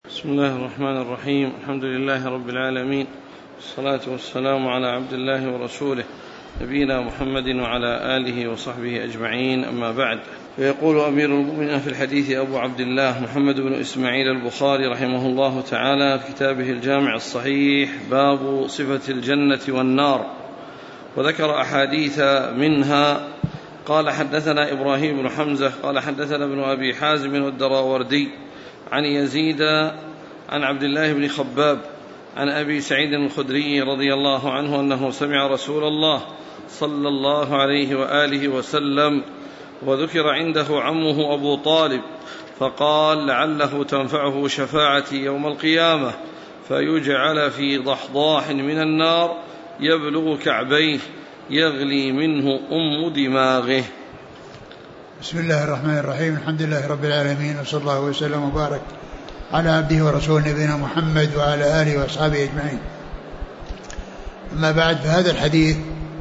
بسم الله الرحمن الرحيم. الحمد لله رب العالمين، والصلاة والسلام على عبد الله ورسوله نبينا محمد وعلى آله وصحبه أجمعين، أما بعد. فيقول أمير المؤمنين في الحديث أبو عبد الله محمد بن إسماعيل البخاري رحمه الله تعالى في كتابه الجامع الصحيح باب صفة الجنة والنار، وذكر أحاديث منها. قال حدثنا إبراهيم بن حمزة قال حدثنا ابن أبي حازم الدراوردي عن يزيد عن عبد الله بن خباب عن أبي سعيد الخدري رضي الله عنه أنه سمع رسول الله صلى الله عليه وآله وسلم وذكر عنده عمه أبو طالب فقال لعله تنفعه شفاعتي يوم القيامة، فيجعل في ضحضاح من النار يبلغ كعبيه يغلي منه دماغه. بسم الله الرحمن الرحيم. الحمد لله رب العالمين، وصلى الله وسلم وبارك على عبده ورسوله نبينا محمد وعلى آله وأصحابه أجمعين. أما بعد، فهذا الحديث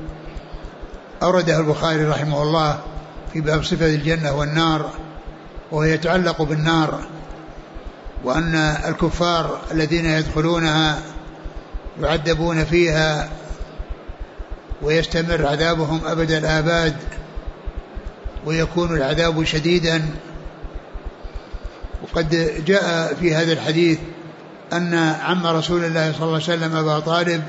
أورده البخاري رحمه الله في باب صفة الجنة والنار، وهو يتعلق بالنار، وأن الكفار الذين يدخلونها يعذبون فيها ويستمر عذابهم أبد الآباد، ويكون العذاب شديدا. وقد جاء في هذا الحديث أن عم رسول الله صلى الله عليه وسلم أبا طالب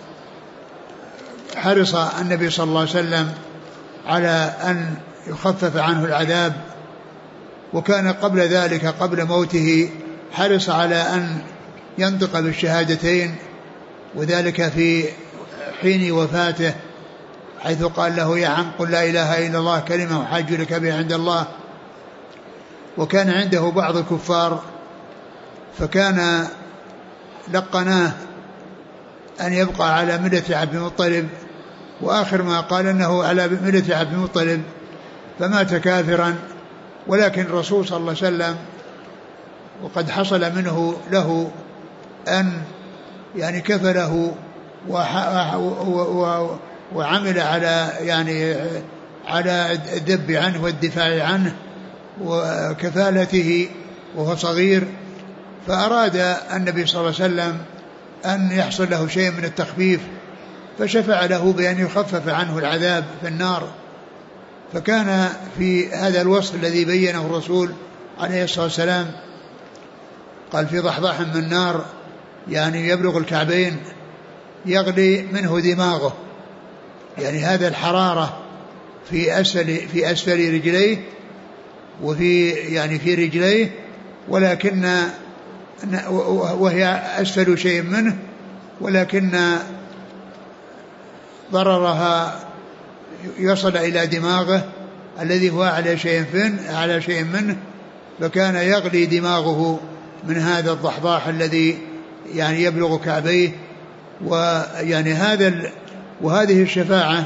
حرص النبي صلى الله عليه وسلم على أن يخفف عنه العذاب، وكان قبل ذلك قبل موته حرص على أن ينطق بالشهادتين، وذلك في حين وفاته، حيث قال له: يا عم قل لا إله إلا الله كلمة أحاج لك بها عند الله. وكان عنده بعض الكفار فكان لقناه أن يبقى على ملة عبد المطلب، وآخر ما قال أنه على ملة عبد المطلب، فمات كافرا. ولكن الرسول صلى الله عليه وسلم وقد حصل منه له أن يعني كفله وعمل على الذب عنه والدفاع عنه وكفالته وهو صغير، فأراد النبي صلى الله عليه وسلم أن يحصل له شيء من التخفيف، فشفع له بأن يخفف عنه العذاب في النار. فكان في هذا الوصف الذي بينه الرسول عليه الصلاة والسلام، قال: في ضحضاح من النار، يعني يبلغ الكعبين، يغلي منه دماغه، يعني هذا الحرارة في أسفل رجليه وفي في رجليه، ولكن وهي أسفل شيء منه، ولكن ضررها يصل إلى دماغه الذي هو على شيء منه، فكان يغلي دماغه من هذا الضحضاح الذي يبلغ كعبيه. وهذه الشفاعة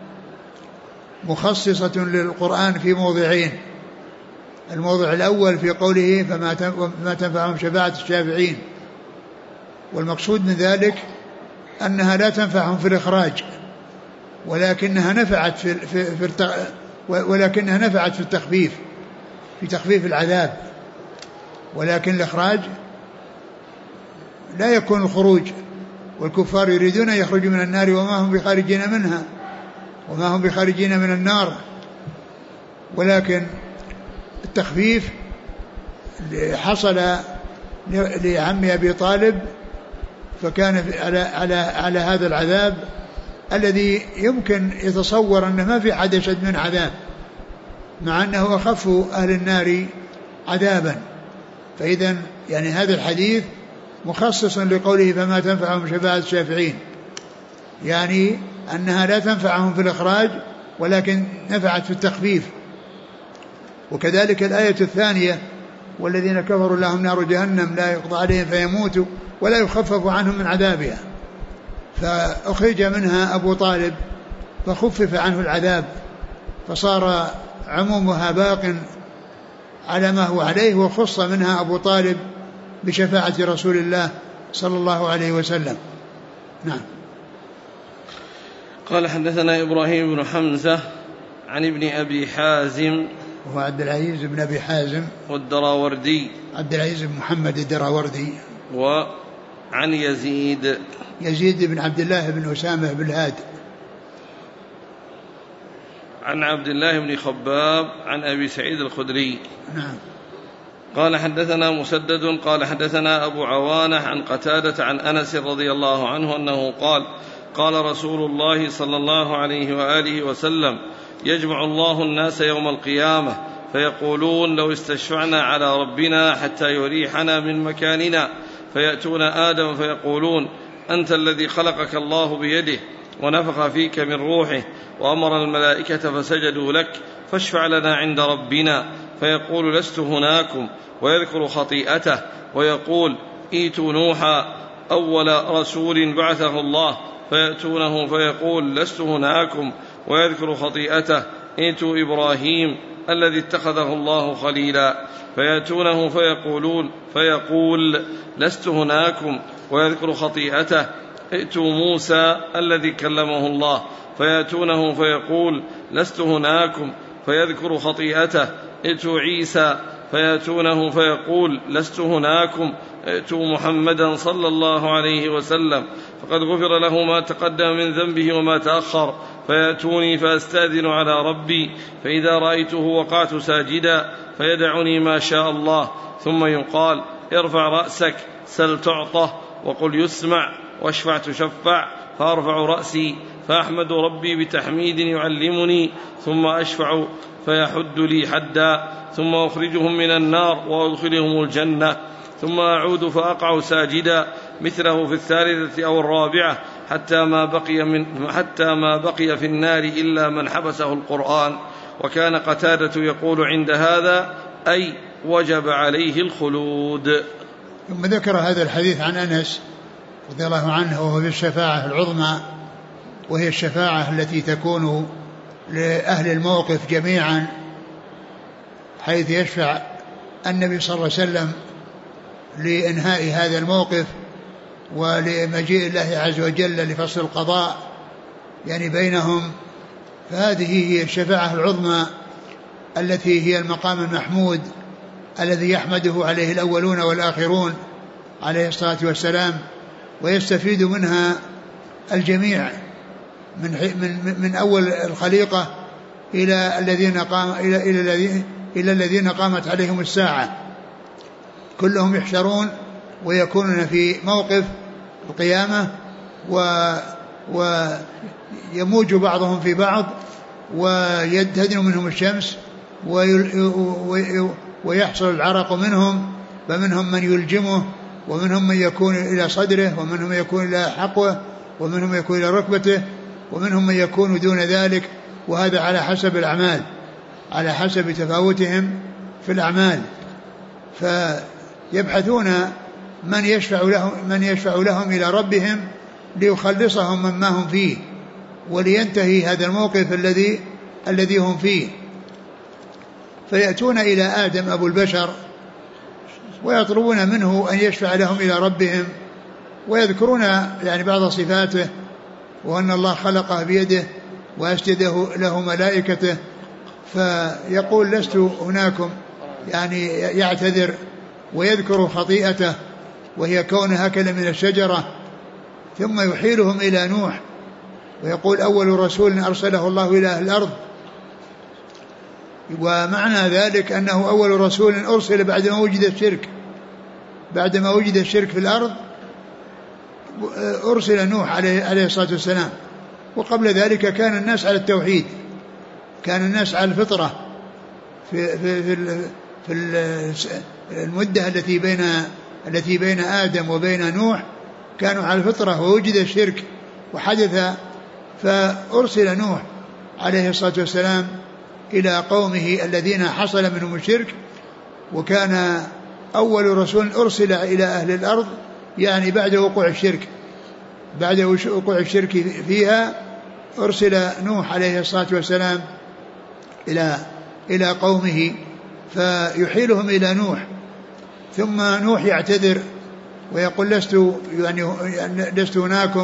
مخصصة للقرآن في موضعين. الموضع الأول في قوله: فما تنفعهم شفاعة الشافعين، والمقصود من ذلك أنها لا تنفعهم في الإخراج، ولكنها نفعت في التخفيف، في تخفيف العذاب. ولكن الإخراج لا يكون الخروج، والكفار يريدون أن يخرجوا من النار وما هم بخارجين منها، وما هم بخارجين من النار. ولكن التخفيف حصل لعم أبي طالب، فكان على هذا العذاب الذي يمكن يتصور أنه ما في حد أشد من عذاب، مع أنه أخف أهل النار عذابا. فإذا هذا الحديث مخصص لقوله: فما تنفعهم شفاعة الشافعين، يعني أنها لا تنفعهم في الإخراج، ولكن نفعت في التخفيف. وكذلك الآية الثانية: والذين كفروا لهم نار جهنم لا يقضى عليهم فيموتوا ولا يخفف عنهم من عذابها، فأخرج منها أبو طالب فخفف عنه العذاب، فصار عمومها باق على ما هو عليه، وخص منها أبو طالب بشفاعة رسول الله صلى الله عليه وسلم. نعم. قال حدثنا إبراهيم بن حمزة عن ابن أبي حازم وهو عبد العزيز بن أبي حازم والدراوردي عبد العزيز بن محمد الدراوردي. وعن يزيد بن عبد الله بن أسامة بن هاد. عن عبد الله بن خباب عن أبي سعيد الخدري. نعم. قال حدثنا مسدد قال حدثنا أبو عوانة عن قتادة عن أنس رضي الله عنه أنه قال قال رسول الله صلى الله عليه وآله وسلم يجمع الله الناس يوم القيامة فيقولون لو استشفعنا على ربنا حتى يريحنا من مكاننا، فيأتون آدم فيقولون أنت الذي خلقك الله بيده ونفخ فيك من روحه وأمر الملائكة فسجدوا لك، فاشفع لنا عند ربنا. فيقول لست هناكم، ويذكر خطيئته، ويقول ائتوا نوحا أول رسول بعثه الله، فيأتونه فيقول لست هناكم، ويذكر خطيئته، ائتوا إبراهيم الذي اتخذه الله خليلا، فيأتونه فيقول لست هناكم، ويذكر خطيئته، ائتوا موسى الذي كلمه الله، فيأتونه فيقول لست هناكم، فيذكر خطيئته، ائتوا عيسى، فيأتونه فيقول لست هناكم، ائتوا محمدا صلى الله عليه وسلم فقد غفر له ما تقدم من ذنبه وما تأخر، فيأتوني فأستأذن على ربي، فإذا رأيته وقعت ساجدا فيدعني ما شاء الله، ثم يقال ارفع رأسك سل تعطه، وقل يسمع، واشفع تشفع، فأرفع رأسي فأحمد ربي بتحميد يعلمني، ثم أشفع فيحد لي حدا، ثم أخرجهم من النار وأدخلهم الجنة، ثم أعود فأقع ساجدا مثله في الثالثة أو الرابعة حتى ما بقي في النار إلا من حبسه القرآن. وكان قتادة يقول عند هذا أي وجب عليه الخلود. ثم ذكر هذا الحديث عن أنس رضي الله عنه وهو في الشفاعة العظمى، وهي الشفاعة التي تكون لأهل الموقف جميعا، حيث يشفع النبي صلى الله عليه وسلم لإنهاء هذا الموقف ولمجيء الله عز وجل لفصل القضاء يعني بينهم. فهذه هي الشفاعة العظمى التي هي المقام المحمود الذي يحمده عليه الأولون والآخرون عليه الصلاة والسلام، ويستفيد منها الجميع من أول الخليقة إلى الذين قامت عليهم الساعة، كلهم يحشرون ويكونون في موقف القيامة، ويموج بعضهم في بعض، ويدهن منهم الشمس، ويحصل العرق منهم، فمنهم من يلجمه، ومنهم من يكون إلى صدره، ومنهم من يكون إلى حقوه، ومنهم من يكون إلى ركبته، ومنهم من يكون دون ذلك، وهذا على حسب الأعمال، على حسب تفاوتهم في الأعمال. فيبحثون من يشفع لهم إلى ربهم ليخلصهم مما هم فيه، ولينتهي هذا الموقف الذي هم فيه. فيأتون إلى آدم أبو البشر ويطلبون منه أن يشفع لهم إلى ربهم، ويذكرون يعني بعض صفاته، وأن الله خلقه بيده وأسجده له ملائكته، فيقول لست هناكم، يعني يعتذر، ويذكر خطيئته وهي كونه أكل من الشجرة. ثم يحيلهم إلى نوح ويقول أول رسول أرسله الله إلى أهل الأرض، ومعنى ذلك أنه أول رسول أرسل بعدما وجد الشرك في الأرض، أرسل نوح عليه الصلاة والسلام. وقبل ذلك كان الناس على التوحيد، كان الناس على الفطرة في المدة التي بين آدم وبين نوح، كانوا على الفطرة، ووجد الشرك وحدث، فأرسل نوح عليه الصلاة والسلام إلى قومه الذين حصل منهم الشرك، وكان أول رسول أرسل إلى أهل الأرض يعني بعد وقوع الشرك فيها، أرسل نوح عليه الصلاة والسلام إلى قومه فيحيلهم إلى نوح. ثم نوح يعتذر ويقول لست هناكم،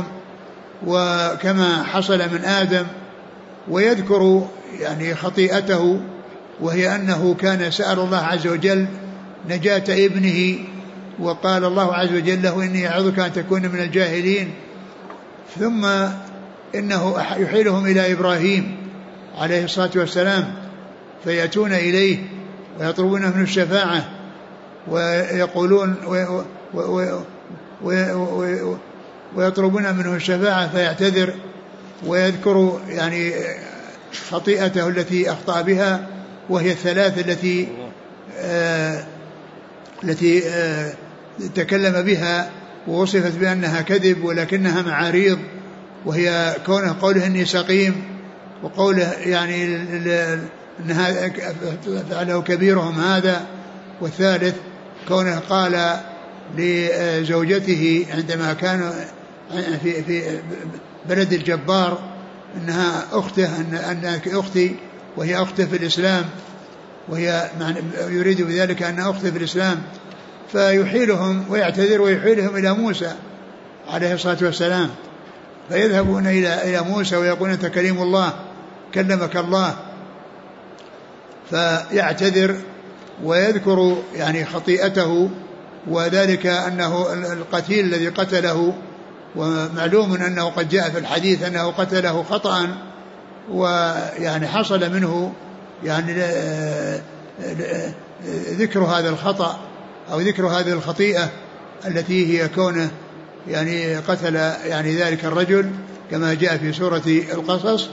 وكما حصل من آدم، ويذكر يعني خطيئته وهي أنه كان سأل الله عز وجل نجاة ابنه، وقال الله عز وجل له إني أعوذك أن تكون من الجاهلين. ثم إنه يحيلهم إلى إبراهيم عليه الصلاة والسلام فيأتون إليه ويطلبون منه الشفاعة ويقولون ويطلبون منه الشفاعة فيعتذر ويذكر يعني خطيئته التي أخطأ بها، وهي الثلاث التي تكلم بها ووصفت بأنها كذب ولكنها معاريض، وهي قوله إني سقيم، وقوله يعني أنها فعله كبيرهم هذا، والثالث كونه قال لزوجته عندما كانوا في بلد الجبار أنها أخته، أنك أختي، وهي أخته في الإسلام، وهي يريد بذلك أن أخته في الإسلام، فيحيلهم ويعتذر ويحيلهم إلى موسى عليه الصلاة والسلام، فيذهبون إلى موسى ويقول أنت كليم الله كلمك الله، فيعتذر ويذكر يعني خطيئته، وذلك أنه القتيل الذي قتله، ومعلوم أنه قد جاء في الحديث أنه قتله خطأ، ويعني حصل منه يعني ذكر هذا الخطأ أو ذكر هذه الخطيئة التي هي كونه يعني قتل يعني ذلك الرجل كما جاء في سورة القصص.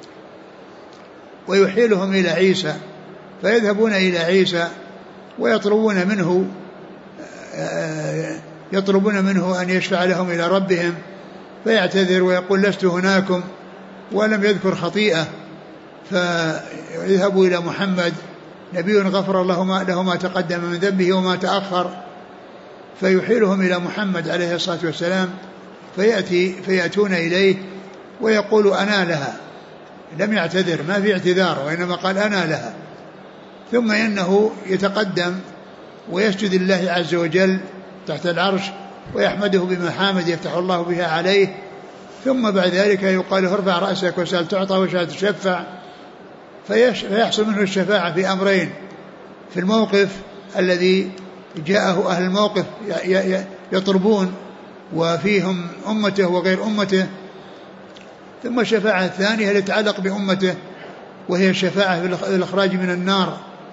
ويحيلهم إلى عيسى فيذهبون إلى عيسى ويطلبون منه أن يشفع لهم إلى ربهم، فيعتذر ويقول لست هناكم، ولم يذكر خطيئة. فيذهبوا إلى محمد نبي غفر الله له ما تقدم من ذنبه وما تأخر، فيحيلهم إلى محمد عليه الصلاة والسلام، فيأتون إليه ويقول أنا لها، لم يعتذر، ما في اعتذار، وإنما قال أنا لها. ثم إنه يتقدم ويسجد لله عز وجل تحت العرش ويحمده بمحامد يفتح الله بها عليه، ثم بعد ذلك يقال ارفع رأسك وسأل تعطى واشفع تشفع، فيحصل منه الشفاعة في أمرين: في الموقف الذي جاءه أهل الموقف يطلبون وفيهم أمته وغير أمته، ثم الشفاعة الثانية التي تتعلق بأمته وهي الشفاعة في الإخراج من النار.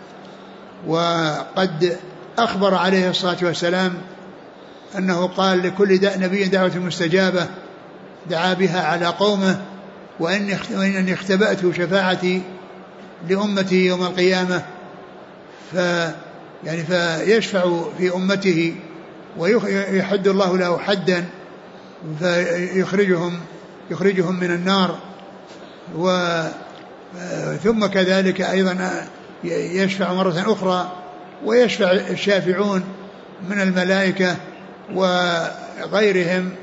وقد أخبر عليه الصلاة والسلام أنه قال لكل نبي دعوة مستجابة دعا بها على قومه، وإنني اختبأت شفاعتي لأمتي يوم القيامة، فيشفع في أمته ويحد الله له حدا فيخرجهم من النار. ثم كذلك أيضا يشفع مرة أخرى، ويشفع الشافعون من الملائكة وغيرهم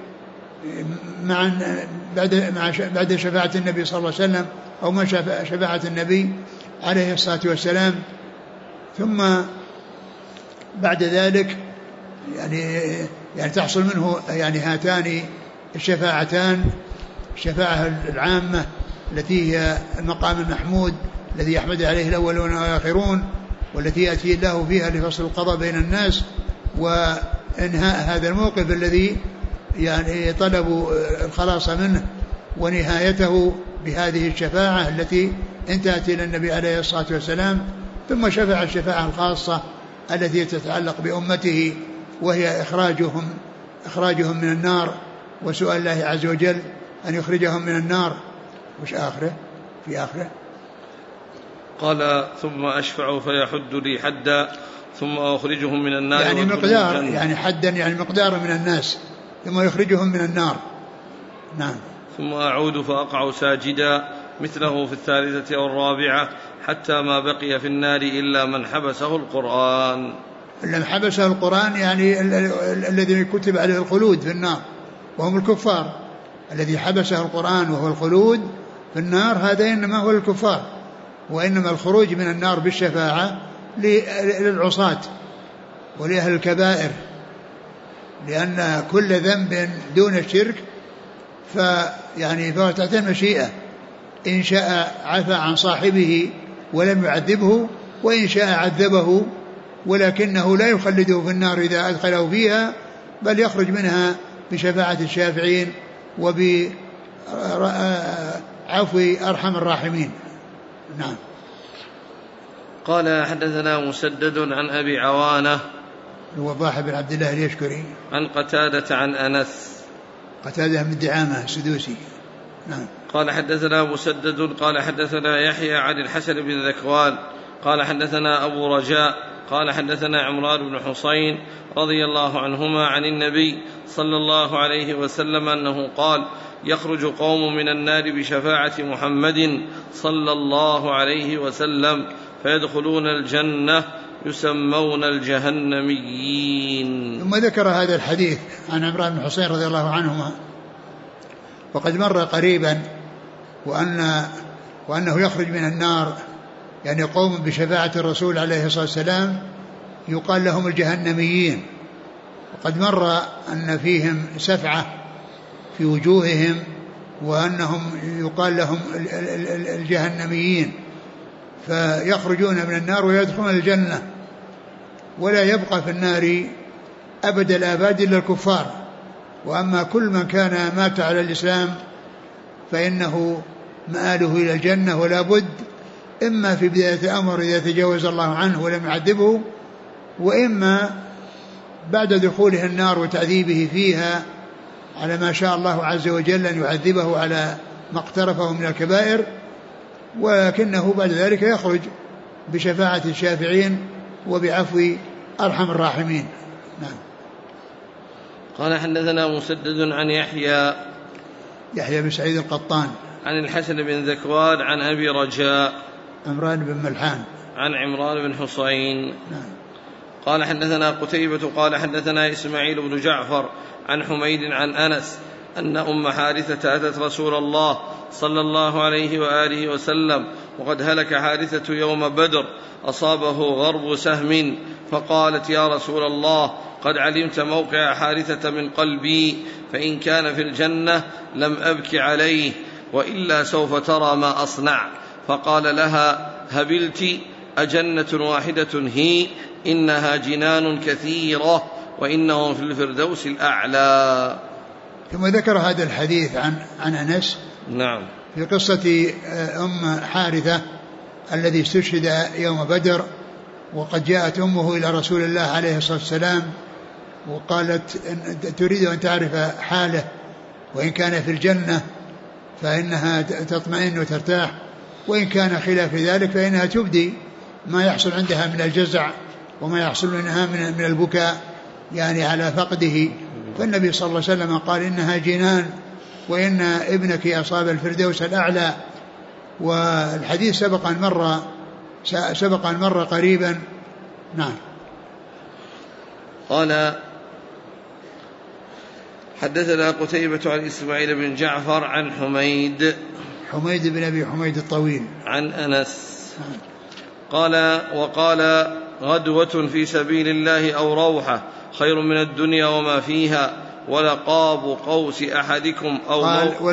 بعد شفاعة النبي صلى الله عليه وسلم أو من شفاعة النبي عليه الصلاة والسلام. ثم بعد ذلك يعني تحصل منه يعني هاتان الشفاعتان: الشفاعة العامة التي هي المقام المحمود الذي يحمد عليه الأولون والآخرون، والتي يأتي الله فيها لفصل القضاء بين الناس وإنهاء هذا الموقف الذي يعني طلبوا الخلاص منه، ونهايته بهذه الشفاعة التي انتهت إلى النبي عليه الصلاة والسلام. ثم شفع الشفاعة الخاصة التي تتعلق بأمته، وهي إخراجهم من النار، وسؤال الله عز وجل أن يخرجهم من النار. وش آخره؟ في آخره قال ثم أشفع فيحد لي حدا ثم أخرجهم من النار، يعني مقدار، يعني حدا يعني مقدار من الناس، ثم يخرجهم من النار. نعم. ثم أعود فأقع ساجدا مثله في الثالثة أو الرابعة حتى ما بقي في النار إلا من حبسه القرآن. لم حبسه القرآن يعني الذي كتب عليه الخلود في النار وهم الكفار. الذي حبسه القرآن وهو الخلود في النار هذا إنما هو الكفار، وإنما الخروج من النار بالشفاعة للعصاة ولأهل الكبائر، لأن كل ذنب دون الشرك فهو تحت المشيئة، إن شاء عفى عن صاحبه ولم يعذبه، وإن شاء عذبه، ولكنه لا يخلده في النار إذا أدخله فيها، بل يخرج منها بشفاعة الشافعين وبعفو أرحم الراحمين. نعم. قال حدثنا مسدد عن أبي عوانة الوضاح بن عبد الله اليشكري عن قتادة عن أنس، قتادة من دعامة السدوسي. نعم. قال حدثنا مسدد قال حدثنا يحيى عن الحسن بن ذكوان قال حدثنا أبو رجاء قال حدثنا عمران بن حصين رضي الله عنهما عن النبي صلى الله عليه وسلم أنه قال: يخرج قوم من النار بشفاعة محمد صلى الله عليه وسلم فيدخلون الجنة يسمون الجهنميين. ثم ذكر هذا الحديث عن عمران بن حصين رضي الله عنهما وقد مر قريبا، وأنه يخرج من النار يعني قوم بشفاعة الرسول عليه الصلاة والسلام يقال لهم الجهنميين، وقد مر أن فيهم سفعة في وجوههم وأنهم يقال لهم الجهنميين، فيخرجون من النار ويدخلون الجنة، ولا يبقى في النار أبد الآباد إلا الكفار. وأما كل من كان مات على الإسلام فإنه مآله إلى الجنة، ولا بد إما في بداية الأمر إذا تجاوز الله عنه ولم يعذبه، وإما بعد دخوله النار وتعذيبه فيها على ما شاء الله عز وجل أن يعذبه على ما اقترفه من الكبائر، ولكنه بعد ذلك يخرج بشفاعة الشافعين وبعفو أرحم الراحمين. نعم. قال حدثنا مسدد عن يحيى بن سعيد القطان عن الحسن بن ذكوان عن أبي رجاء عمران بن ملحان عن عمران بن حصين. نعم. قال حدثنا قتيبة قال حدثنا إسماعيل بن جعفر عن حميد عن أنس أن أم حارثة أتت رسول الله صلى الله عليه وآله وسلم وقد هلك حارثة يوم بدر أصابه غرب سهم، فقالت: يا رسول الله، قد علمت موقع حارثة من قلبي، فإن كان في الجنة لم أبك عليه، وإلا سوف ترى ما أصنع. فقال لها: هبلت، أجنة واحدة هي؟ إنها جنان كثيرة وإنهم في الفردوس الأعلى. ثم ذكر هذا الحديث عن أنس. نعم. في قصة أم حارثة الذي استشهد يوم بدر، وقد جاءت أمه إلى رسول الله عليه الصلاة والسلام وقالت تريد أن تعرف حاله، وإن كان في الجنة فإنها تطمئن وترتاح، وإن كان خلاف ذلك فإنها تبدي ما يحصل عندها من الجزع وما يحصل منها من البكاء يعني على فقده. فالنبي صلى الله عليه وسلم قال: إنها جنان وإن ابنك أصاب الفردوس الأعلى. والحديث سبق أن مر قريبا. نعم. قال حدثنا قتيبة عن إسماعيل بن جعفر عن حميد بن أبي حميد الطويل عن أنس قال: وقال: غدوة في سبيل الله أو روحة خير من الدنيا وما فيها، ولقاب قوس أحدكم أو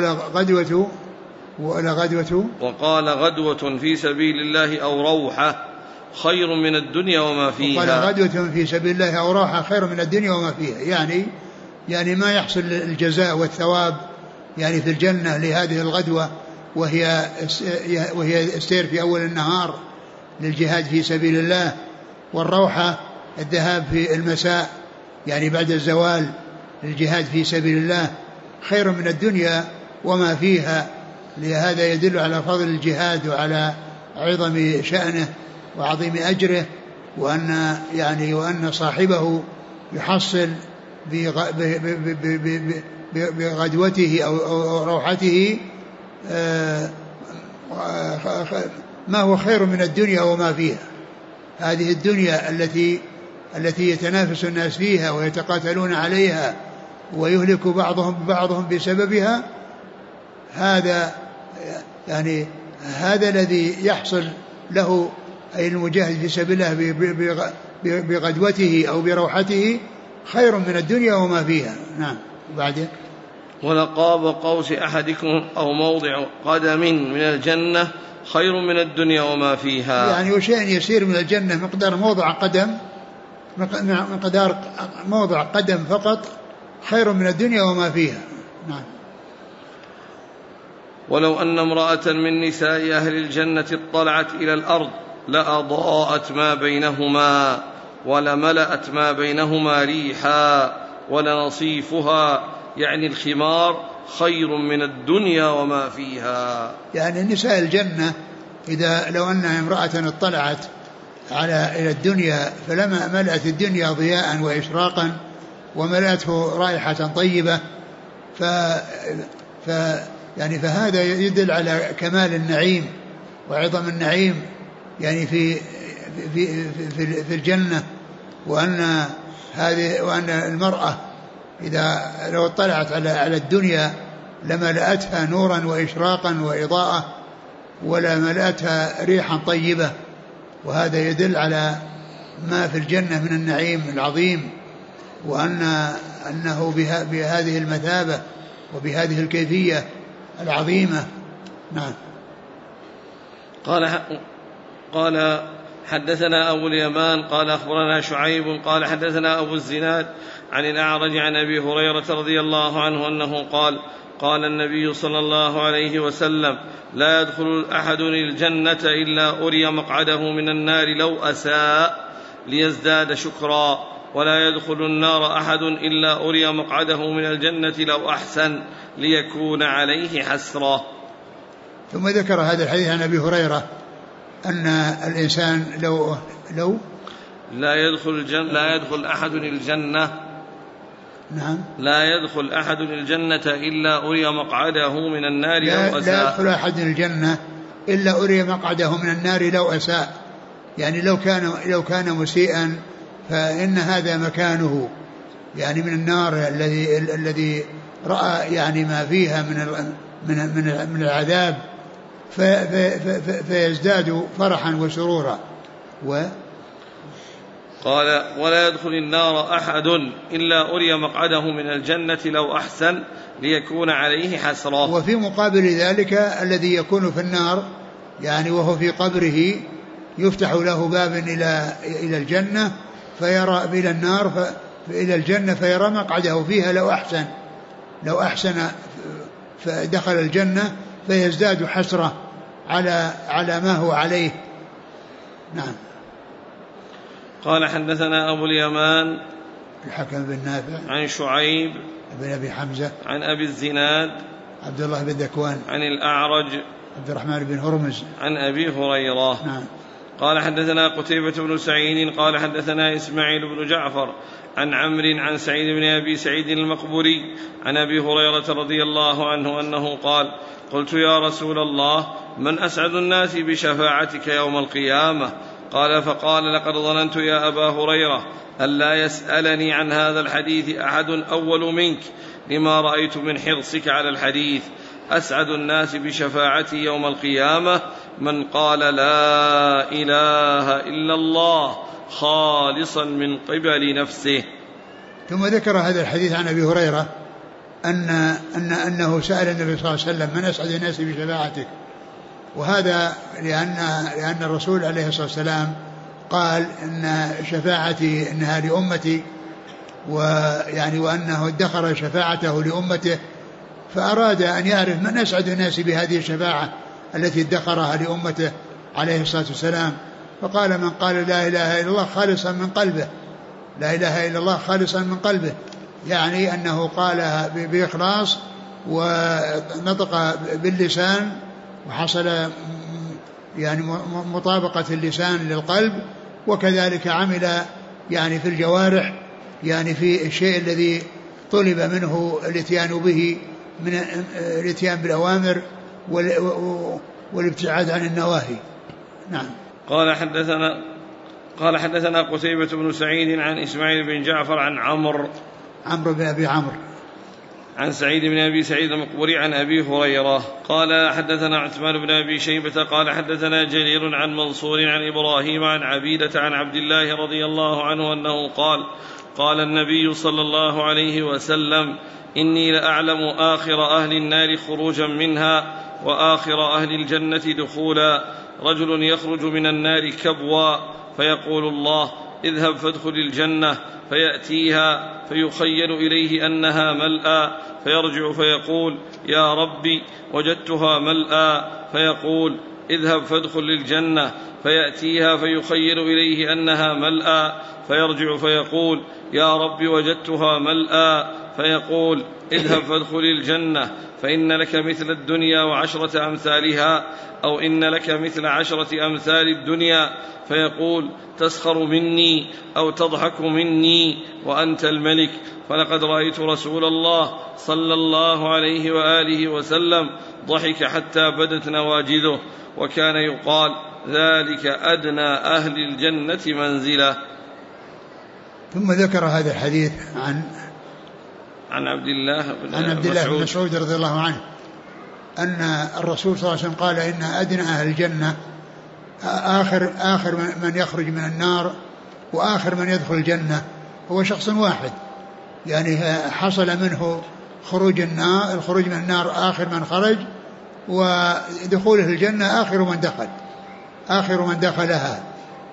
وقال: غدوة في سبيل الله أو روحة خير من الدنيا وما فيها. وقال: غدوة في سبيل الله أو روحة خير من الدنيا وما فيها، يعني ما يحصل الجزاء والثواب يعني في الجنة لهذه الغدوة، وهي السير في أول النهار للجهاد في سبيل الله، والروحة الذهاب في المساء يعني بعد الزوال للجهاد في سبيل الله خير من الدنيا وما فيها. لهذا يدل على فضل الجهاد وعلى عظم شأنه وعظيم أجره، وأن صاحبه يحصل بغدوته أو روحته ما هو خير من الدنيا وما فيها. هذه الدنيا التي يتنافس الناس فيها ويتقاتلون عليها ويهلك بعضهم بسببها، هذا الذي يحصل له أي المجاهد في سبيل الله بغدوته أو بروحته خير من الدنيا وما فيها. نعم. وبعدين: ولقاب قوس أحدكم أو موضع قدم من الجنة خير من الدنيا وما فيها. يعني وشيء يسير من الجنة مقدار موضع قدم فقط خير من الدنيا وما فيها. نعم. ولو أن امرأة من نساء أهل الجنة اطلعت إلى الأرض لأضاءت ما بينهما ولملأت ما بينهما ريحا ولنصيفها يعني الخمار خير من الدنيا وما فيها. يعني نساء الجنة إذا لو أن امرأة اطلعت إلى الدنيا فلما ملأت الدنيا ضياء وإشراقا وملأته رائحة طيبة فهذا يدل على كمال النعيم وعظم النعيم يعني في الجنة، وأن المرأة إذا لو اطلعت على الدنيا لملأتها نورا وإشراقا وإضاءة ولملأتها ريحا طيبة، وهذا يدل على ما في الجنة من النعيم العظيم، وأنه بهذه المثابة وبهذه الكيفية العظيمة. نعم. قال حدثنا أبو اليمان قال أخبرنا شعيب قال حدثنا أبو الزناد عن الأعرج عن أبي هريرة رضي الله عنه أنه قال النبي صلى الله عليه وسلم لا يدخل أحد الجنة إلا أري مقعده من النار لو أساء ليزداد شكرا، ولا يدخل النار أحد إلا أري مقعده من الجنة لو أحسن ليكون عليه حسرة. ثم ذكر هذا الحديث عن أبي هريرة أن الإنسان لو لا يدخل أحد الجنة. نعم. لا يدخل أحد الجنة إلا أري مقعده من النار لو أساء. لا يدخل أحد الجنة إلا أري مقعده من النار لو أساء، يعني لو كان مسيئا فإن هذا مكانه يعني من النار الذي رأى يعني ما فيها من العذاب فيزداد فرحا وسرورا. قال ولا يدخل النار أحد إلا أري مقعده من الجنة لو أحسن ليكون عليه حسرة. وفي مقابل ذلك الذي يكون في النار يعني وهو في قبره يفتح له باب إلى الجنة فيرى إلى النار إلى الجنة فيرى مقعده فيها لو أحسن فدخل الجنة فيزداد حسرة على ما هو عليه. نعم. قال حدثنا أبو اليمان الحكم بن نافع عن شعيب بن أبي حمزة عن أبي الزناد عبد الله بن ذكوان عن الأعرج عبد الرحمن بن هرمز عن أبي هريرة. نعم. قال حدثنا قتيبة بن سعيد قال حدثنا إسماعيل بن جعفر عن عمرو عن سعيد بن أبي سعيد المقبوري عن أبي هريرة رضي الله عنه أنه قال قلت يا رسول الله من أسعد الناس بشفاعتك يوم القيامة؟ فقال لقد ظننت يا أبا هريرة ألا يسألني عن هذا الحديث أحد أول منك لما رأيت من حرصك على الحديث. أسعد الناس بشفاعتي يوم القيامة من قال لا إله إلا الله خالصا من قبل نفسه. ثم ذكر هذا الحديث عن أبي هريرة أنه سأل النبي صلى الله عليه وسلم من أسعد الناس بشفاعتك، وهذا لأن الرسول عليه الصلاة والسلام قال إن شفاعتي إنها لأمتي، وأنه ادخر شفاعته لأمته، فأراد أن يعرف من أسعد الناس بهذه الشفاعة التي ادخرها لأمته عليه الصلاة والسلام، فقال من قال لا إله إلا الله خالصا من قلبه، لا إله إلا الله خالصا من قلبه، يعني أنه قالها بإخلاص ونطق باللسان وحصل يعني مطابقة اللسان للقلب، وكذلك عمل يعني في الجوارح يعني في الشيء الذي طلب منه الاتيان به من الاتيان بالأوامر والابتعاد عن النواهي. نعم. قال حدثنا قتيبة بن سعيد عن إسماعيل بن جعفر عن عمرو بن أبي عمرو عن سعيد بن أبي سعيد المقبوري عن أبي هريرة قال حدثنا عثمان بن أبي شيبة قال حدثنا جرير عن منصور عن إبراهيم عن عبيدة عن عبد الله رضي الله عنه أنه قال النبي صلى الله عليه وسلم إني لأعلم آخر أهل النار خروجا منها وآخر أهل الجنة دخولا. رجل يخرج من النار كبوا فيقول الله اذهب فادخل الجنة، فيأتيها فيخيل إليه أنها ملأى، فيرجع فيقول يا ربي وجدتها ملأى، فيقول اذهب فادخل الجنة، فيأتيها فيخيل إليه أنها ملأى، فيرجع فيقول يا رب وجدتها ملأى، فيقول اذهب فادخل الجنة فإن لك مثل الدنيا وعشرة أمثالها، أو إن لك مثل 10 أمثال الدنيا، فيقول تسخر مني أو تضحك مني وأنت الملك. فلقد رأيت رسول الله صلى الله عليه وآله وسلم ضحك حتى بدت نواجذه، وكان يقال ذلك أدنى أهل الجنة منزلة. ثم ذكر هذا الحديث عن عبد الله بن مسعود رضي الله عنه أن الرسول صلى الله عليه وسلم قال إن أدنى أهل الجنة آخر من يخرج من النار وآخر من يدخل الجنة هو شخص واحد، يعني حصل منه خروج من النار آخر من خرج، ودخوله الجنة آخر من دخلها.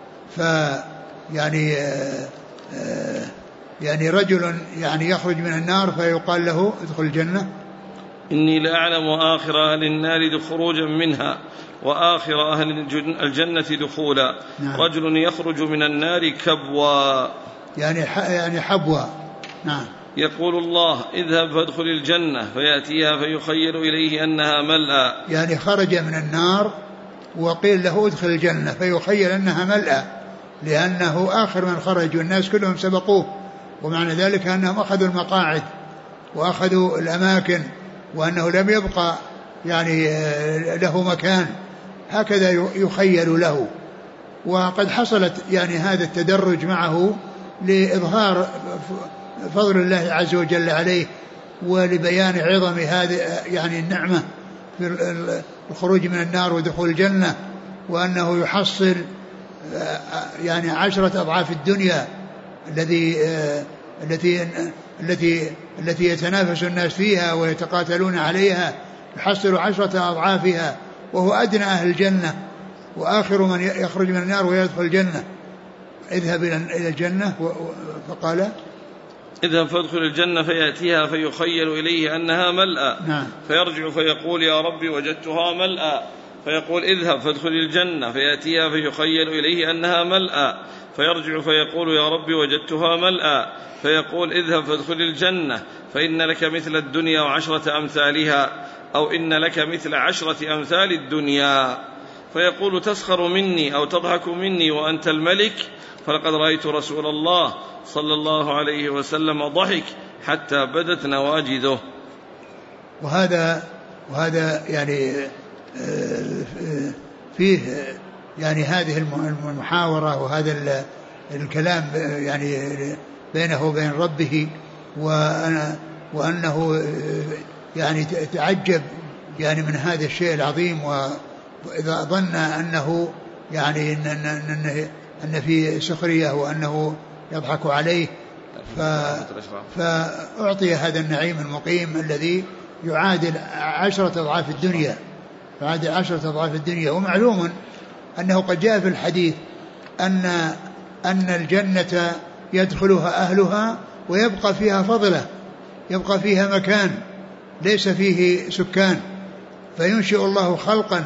يعني رجل يعني يخرج من النار فيقال له ادخل الجنة. إني لأعلم آخر أهل النار خروجا منها وآخر أهل الجنة دخولا. نعم. رجل يخرج من النار كبوا يعني حبوا. نعم. يقول الله اذهب فادخل الجنة، فيأتيها فيخيل إليه أنها ملأى، يعني خرج من النار وقيل له ادخل الجنة فيخيل أنها ملأى، لأنه آخر من خرج والناس كلهم سبقوه، ومعنى ذلك أنهم أخذوا المقاعد وأخذوا الأماكن، وأنه لم يبقى يعني له مكان، هكذا يخيل له. وقد حصلت يعني هذا التدرج معه لإظهار فضل الله عز وجل عليه ولبيان عظم هذه يعني النعمة في الخروج من النار ودخول الجنة، وأنه يحصل يعني 10 أضعاف الدنيا التي يتنافس الناس فيها ويتقاتلون عليها، يحصل 10 أضعافها، وهو أدنى أهل الجنة وآخر من يخرج من النار ويدخل الجنة. اذهب إلى الجنة، فقال اذهب فادخل الجنة، فيأتيها فيخيل إليه أنها ملأى. نعم. فيرجع فيقول يا ربي وجدتها ملأى، فيقول اذهب فادخل الجنة، فيأتيها فيخيل إليه أنها ملأى، فيرجع فيقول يا ربي وجدتها ملأى، فيقول اذهب فادخل الجنة فإن لك مثل الدنيا و10 أمثالها، أو إن لك مثل 10 أمثال الدنيا، فيقول تسخر مني أو تضحك مني وأنت الملك. فلقد رأيت رسول الله صلى الله عليه وسلم ضحك حتى بدت نواجذه. وهذا يعني فيه يعني هذه المحاورة وهذا الكلام يعني بينه وبين ربه، وأنه يعني تعجب يعني من هذا الشيء العظيم، وإذا ظن أنه يعني أن في سخرية وأنه يضحك عليه، فأعطي هذا النعيم المقيم الذي يعادل 10 أضعاف الدنيا، يعادل 10 أضعاف الدنيا. ومعلوم أنه قد جاء في الحديث أن الجنة يدخلها أهلها ويبقى فيها فضلة، يبقى فيها مكان ليس فيه سكان، فينشئ الله خلقا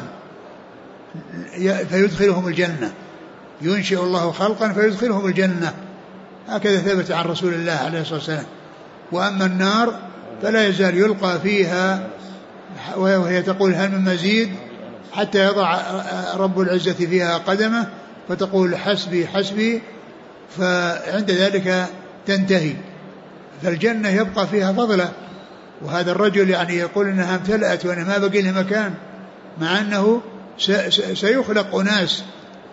فيدخلهم الجنة، ينشئ الله خلقا فيدخلهم الجنة، هكذا ثبت عن رسول الله عليه الصلاة والسلام. وأما النار فلا يزال يلقى فيها وهي تقول هل من مزيد، حتى يضع رب العزة فيها قدمه فتقول حسبي حسبي، فعند ذلك تنتهي. فالجنة يبقى فيها فضلة، وهذا الرجل يعني يقول إنها امتلأت وأنا ما بقي لها مكان، مع أنه سيخلق أناس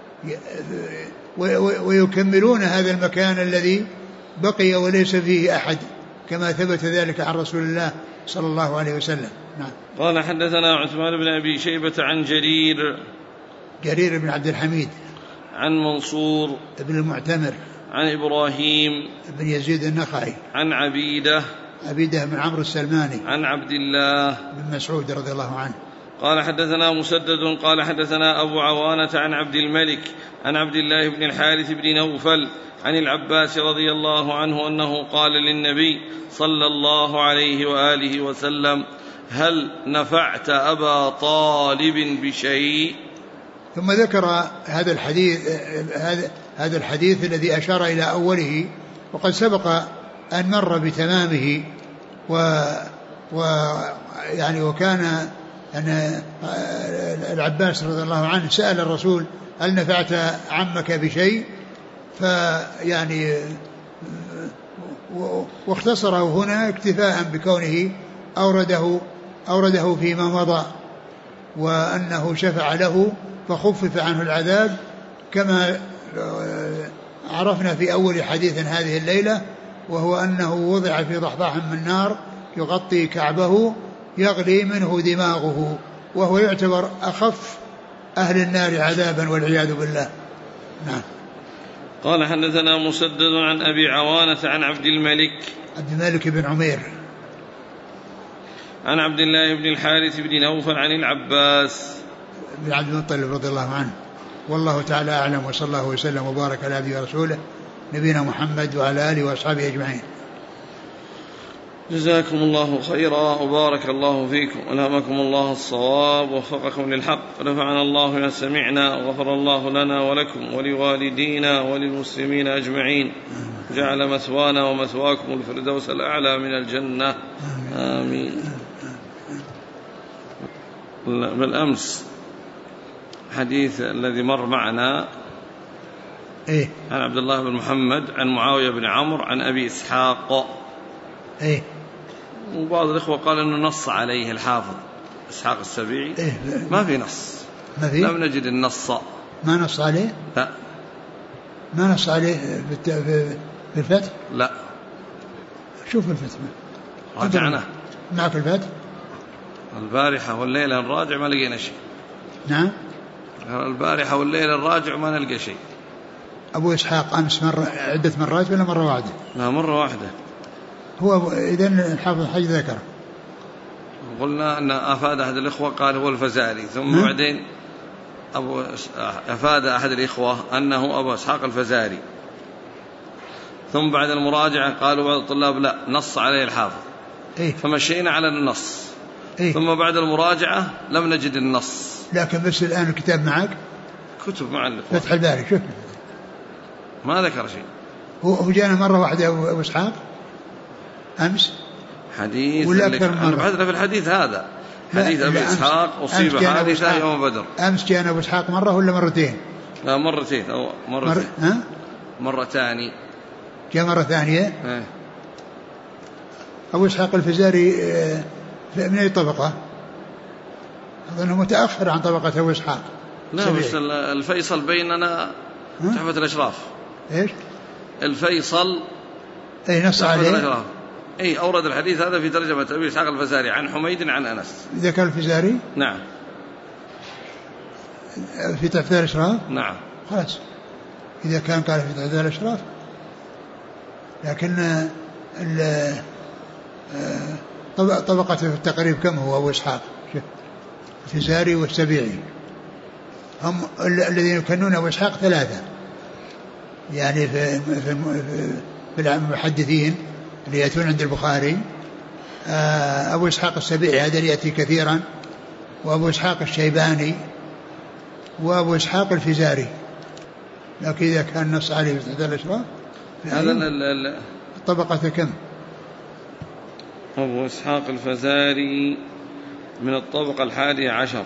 ويكملون هذا المكان الذي بقي وليس فيه أحد، كما ثبت ذلك عن رسول الله صلى الله عليه وسلم. نعم. قال حدثنا عثمان بن أبي شيبة عن جرير بن عبد الحميد، عن منصور بن المعتمر، عن إبراهيم بن يزيد النخعي، عن عبيدة بن عمرو السلماني، عن عبد الله بن مسعود رضي الله عنه قال حدثنا مسدد قال حدثنا أبو عوانة عن عبد الملك عن عبد الله بن الحارث بن نوفل عن العباس رضي الله عنه أنه قال للنبي صلى الله عليه وآله وسلم: هل نفعت أبا طالب بشيء؟ ثم ذكر هذا الحديث الذي أشار إلى أوله، وقد سبق أن مر بتمامه، يعني وكان أن العباس رضي الله عنه سأل الرسول: هل نفعت عمك بشيء؟ فيعني واختصره هنا اكتفاء بكونه أورده فيما مضى، وأنه شفع له فخفف عنه العذاب، كما عرفنا في أول حديث هذه الليلة، وهو أنه وضع في ضحضاح من نار يغطي كعبه يغلي منه دماغه، وهو يعتبر أخف أهل النار عذابا والعياذ بالله. نعم. قال حدثنا مسدد عن أبي عوانة عن عبد الملك بن عمير عن عبد الله بن الحارث بن نوفل عن العباس بن عبد المطلب رضي الله عنه. والله تعالى أعلم، وصلى الله وسلم وبارك على عبده ورسوله نبينا محمد وعلى آله وأصحابه أجمعين. جزاكم الله خيرا وبارك الله فيكم، ألهمكم الله الصواب ووفقكم للحق، ونفعنا الله بما سمعنا، وغفر الله لنا ولكم ولوالدينا وللمسلمين أجمعين، جعل مثوانا ومثواكم الفردوس الأعلى من الجنة، آمين. بالأمس حديث الذي مر معنا عن عبد الله بن محمد عن معاوية بن عمرو عن أبي إسحاق، وبعض الإخوة قال أنه نص عليه الحافظ إسحاق السبيعي. ما في نص، لم نجد النص. ما نص عليه؟ لا، ما نص عليه في الفتح؟ لا. شوف الفتح، راجعنا معك الفتح البارحة والليلة الراجع ما لقينا شيء. نعم، البارحة والليلة الراجع ما نلقى شيء. أبو إسحاق أمس عدة مرات ولا مرة واحدة؟ لا، مرة واحدة. هو إذن الحافظ حج ذكر، قلنا أن أفاد أحد الإخوة قال هو الفزاري، ثم بعدين أفاد أحد الإخوة أنه أبو إسحاق الفزاري، ثم بعد المراجعة قالوا بعض الطلاب لا، نص عليه الحافظ. فمشينا على النص. ثم بعد المراجعة لم نجد النص. لكن بس الآن الكتاب معك؟ كتب مع فتح الباري، شوف ما ذكر شيء. هو جانا مرة واحدة أبو إسحاق أمس حديث أنا بحثنا في الحديث هذا، حديث أبي إسحاق أصيب حادثة يوم بدر. أمس جانا أبو إسحاق مرة ولا مرتين؟ لا، مرتين أو مرتان. جاء مرة ثانية. أبو إسحاق الفزاري من أي طبقة؟ أظنه متأخر عن طبقة أبو إسحاق. لا، بس الفيصل بيننا تحفة الأشراف. إيش الفيصل؟ نص عليه. أورد الحديث هذا في ترجمة أبي إسحاق الفزاري عن حميد عن أنس. إذا كان الفزاري؟ نعم. في تحفة الأشراف؟ نعم. خلاص، إذا كان قال في تحفة الأشراف. لكن طبقة في التقريب كم هو أبو إسحاق؟ الفزاري والسبيعي هم الذين يكنون أبو إسحاق ثلاثة، يعني في المحدثين اللي يأتون عند البخاري. أبو إسحاق السبيعي هذا يأتي كثيرا، وأبو إسحاق الشيباني، وأبو إسحاق الفزاري. لكن إذا كان نص عليه في تحت الأشراف هذا الطبقة كم؟ أبو إسحاق الفزاري من الطبقة 11.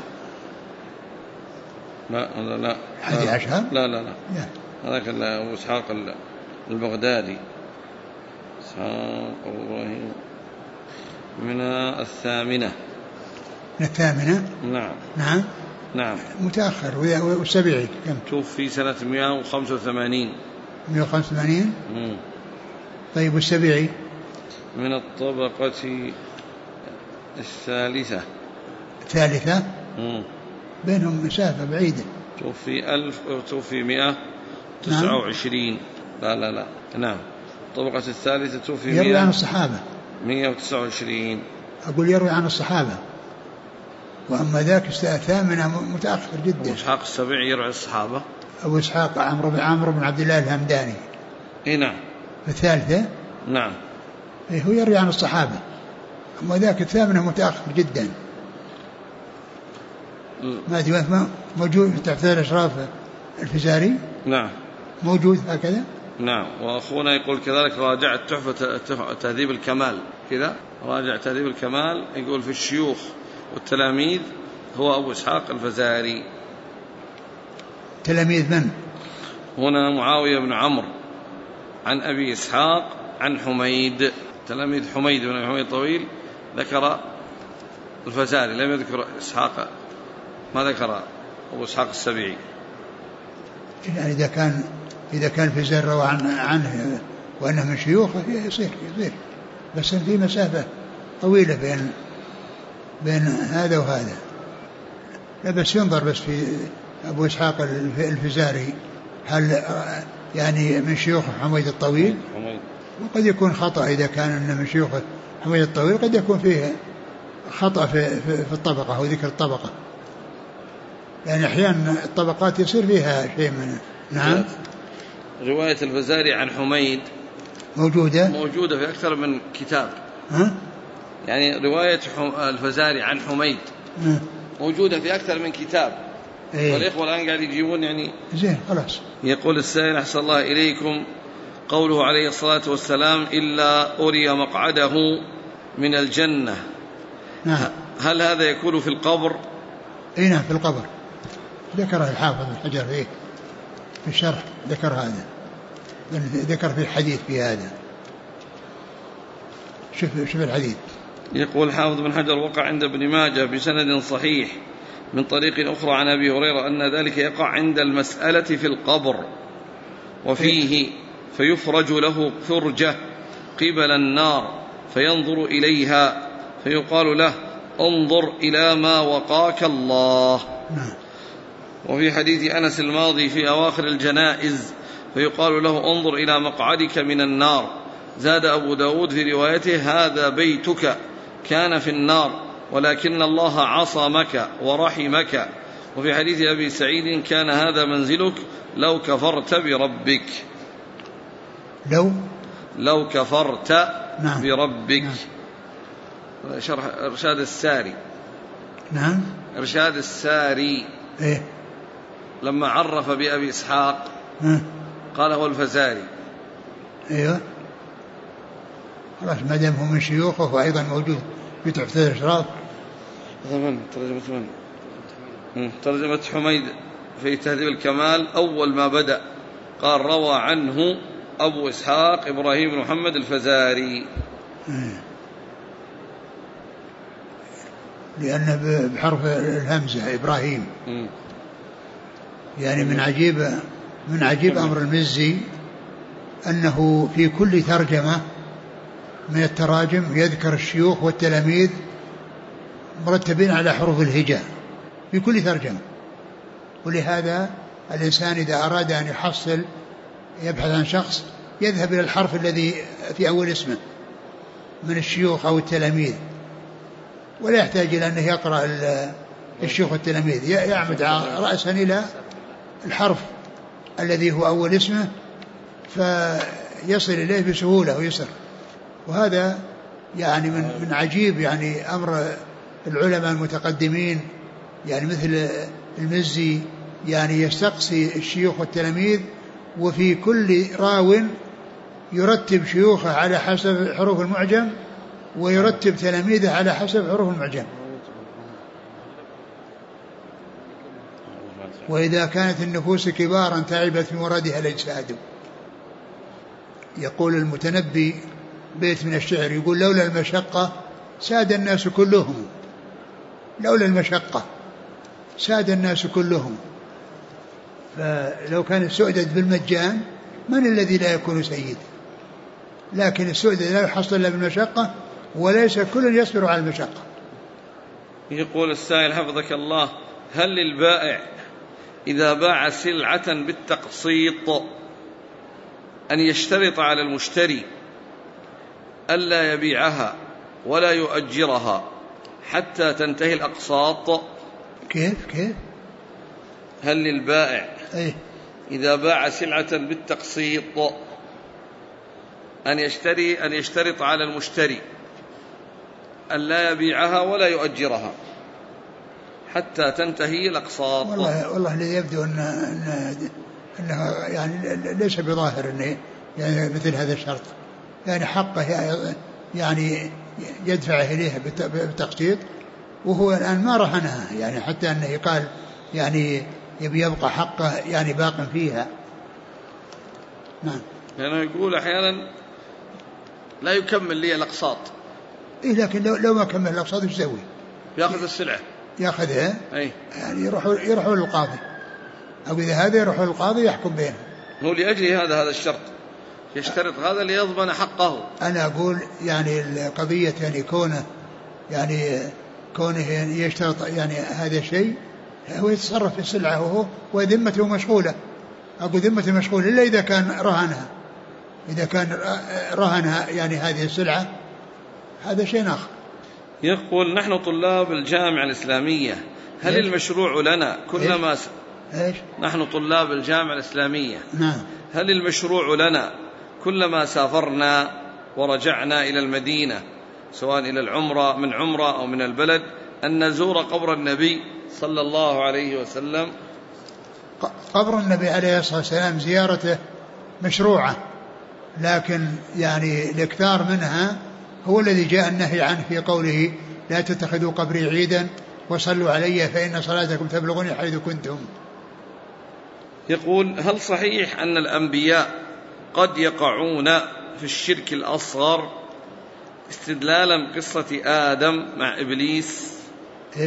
لا 11. لا هذاك أبو إسحاق البغدادي، إسحاق إبراهيم من 8. من 8. نعم متأخر. والسبيعي كم؟ توفي سنة 185. 185. طيب والسبيعي؟ من الطبقة 3. بينهم مسافة بعيدة. توفي 129. لا نعم، الطبقة 3 توفي يروي عن الصحابة 129. أقول يروي عن الصحابة. وأما ذاك الثامنة متأخر جدا. أبو إسحاق السبيعي يروي الصحابة. أبو إسحاق عمرو بن عبد الله الهمداني. نعم. الثالثة. نعم. هو يروي عن الصحابة. أما ذاك الثامنة متأخر جدا. ما موجود تحت الأشراف الفزاري. نعم. موجود هكذا. نعم. وأخونا يقول كذلك راجع تهذيب الكمال كذا، راجع تهذيب الكمال يقول في الشيوخ والتلاميذ هو أبو إسحاق الفزاري. تلاميذ من؟ هنا معاوية بن عمرو عن أبي إسحاق عن حميد، تلاميذ حميد بن حميد طويل ذكر الفزاري، لم يذكر إسحاق، ما ذكر أبو إسحاق السبيعي. يعني إذا كان الفزاري روى عنه وأنه من شيوخه يصير بس في مسافة طويلة بين هذا وهذا. لا بس ينظر بس في أبو إسحاق الفزاري هل يعني من شيوخ حميد الطويل، وقد يكون خطأ إذا كان إنه من شيوخ حميد الطويل، قد يكون فيه خطأ في الطبقة أو ذكر الطبقة، يعني أحيانا الطبقات يصير فيها شيء من. نعم. رواية الفزاري عن حميد موجودة في أكثر من كتاب. يعني رواية الفزاري عن حميد موجودة في أكثر من كتاب. والإخوة الآن قاعد يجيبون يعني زين خلاص. يقول السائل أحسن الله إليكم، قوله عليه الصلاة والسلام إلا أري مقعده من الجنة. نعم. هل هذا يكون في القبر؟ نعم في القبر، ذكره الحافظ الحجر في الشرح، ذكر هذا، ذكر في الحديث في هذا. شوف الحديث. يقول الحافظ بن حجر وقع عند ابن ماجه بسند صحيح من طريق أخرى عن أبي هريرة أن ذلك يقع عند المسألة في القبر وفيه فيفرج له فرجة قبل النار فينظر إليها فيقال له انظر إلى ما وقاك الله. وفي حديث أنس الماضي في أواخر الجنائز فيقال له انظر إلى مقعدك من النار. زاد أبو داود في روايته هذا بيتك كان في النار ولكن الله عصمك ورحمك. وفي حديث أبي سعيد كان هذا منزلك لو كفرت بربك. لو كفرت بربك. شرح إرشاد الساري. نعم. إرشاد الساري. لما عرف بأبي إسحاق قال هو الفزاري. ايوه خلاص ما دام هو من شيوخه وأيضا موجود في تحفة الأشراف. ترجمة حميد في تهذيب الكمال أول ما بدأ قال روى عنه أبو إسحاق إبراهيم بن محمد الفزاري. لأنه بحرف الهمزة إبراهيم. يعني من عجيب أمر المزي أنه في كل ترجمة من التراجم يذكر الشيوخ والتلاميذ مرتبين على حروف الهجاء في كل ترجمة. ولهذا الإنسان إذا أراد أن يبحث عن شخص يذهب إلى الحرف الذي في أول اسمه من الشيوخ أو التلاميذ، ولا يحتاج إلى أنه يقرأ الشيوخ والتلاميذ، يعمد رأسا إلى الحرف الذي هو أول اسمه فيصل إليه بسهولة ويسر. وهذا يعني من عجيب يعني أمر العلماء المتقدمين، يعني مثل المزي يعني يستقصي الشيوخ والتلاميذ، وفي كل راو يرتب شيوخه على حسب حروف المعجم ويرتب تلاميذه على حسب حروف المعجم. وإذا كانت النفوس كبارا تعبت من وردها الأجساد. يقول المتنبي بيت من الشعر يقول لولا المشقة ساد الناس كلهم، لولا المشقة ساد الناس كلهم. فلو كان السؤدد بالمجان من الذي لا يكون سيد؟ لكن السؤدد لا يحصل إلا بالمشقة، وليس كل يصبر على المشقة. يقول السائل حفظك الله هل للبائع إذا باع سلعة بالتقسيط أن يشترط على المشتري ألا يبيعها ولا يؤجرها حتى تنتهي الأقساط. كيف هل للبائع إذا باع سلعة بالتقسيط أن يشترط على المشتري أن لا يبيعها ولا يؤجرها حتى تنتهي الأقساط؟ والله الذي يبدو أنه يعني ليس بظاهر أنه يعني مثل هذا الشرط، يعني حقه يعني يدفع إليه بالتقسيط، وهو الآن ما رهنها، يعني حتى أنه يقال يعني يبقى حقه يعني باق فيها. نعم. لأنه يقول أحيانا لا يكمل لي الأقساط. لكن لو ما كمل الأقساط ايش يسوي؟ يأخذ السلعة، يأخذها أي يعني يروحوا للقاضي، أو إذا هذا يروحوا للقاضي يحكم بينهم. هو لأجل هذا الشرط يشترط هذا ليضمن حقه. أنا أقول يعني القضية يعني كونه يشترط يعني هذا الشيء، هو يتصرف في السلعة وذمته مشغولة. أقول ذمته مشغولة إلا إذا كان رهنها، إذا كان رهنها يعني هذه السلعة هذا شيء آخر. يقول نحن طلاب الجامعة الإسلامية، هل المشروع لنا كلما نحن طلاب الجامعة الإسلامية، نعم، هل المشروع لنا كلما سافرنا ورجعنا إلى المدينة سواء إلى العمرة من عمرة أو من البلد أن نزور قبر النبي صلى الله عليه وسلم؟ قبر النبي عليه الصلاة والسلام زيارته مشروعة، لكن يعني الاكثار منها هو الذي جاء النهي عنه في قوله لا تتخذوا قبري عيدا وصلوا علي فإن صلاتكم تبلغني حيث كنتم. يقول هل صحيح أن الأنبياء قد يقعون في الشرك الأصغر استدلالا بقصة آدم مع إبليس؟ إيش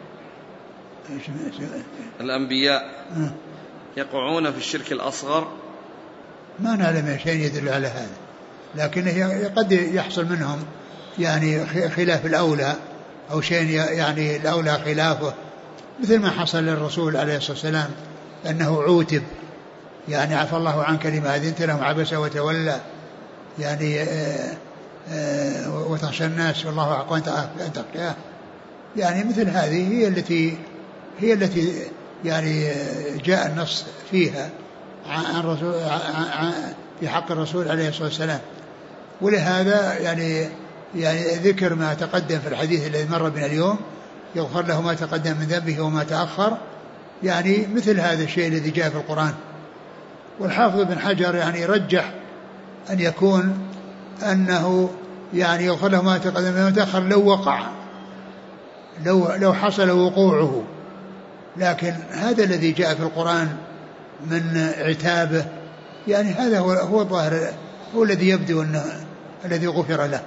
الأنبياء يقعون في الشرك الأصغر؟ ما نعلم شيء يدل على هذا، لكن قد يحصل منهم يعني خلاف الأولى أو شيء يعني الأولى خلافه، مثل ما حصل للرسول عليه الصلاة والسلام أنه عوتب، يعني عفى الله عنك لما أذنت لهم عبس وتولى، يعني وتخشى الناس والله أحق أن تخشاه، يعني مثل هذه هي التي يعني جاء النص فيها عن الرسول في حق الرسول عليه الصلاة والسلام. ولهذا يعني ذكر ما تقدم في الحديث الذي مر بنا اليوم يغفر له ما تقدم من ذنبه وما تأخر، يعني مثل هذا الشيء الذي جاء في القرآن. والحافظ بن حجر يعني رجح أن يكون أنه يعني يغفر له ما تقدم وما تأخر لو وقع، لو حصل وقوعه، لكن هذا الذي جاء في القرآن من عتابه يعني هذا هو الظاهر، هو الذي يبدو أنه الذي غفر له.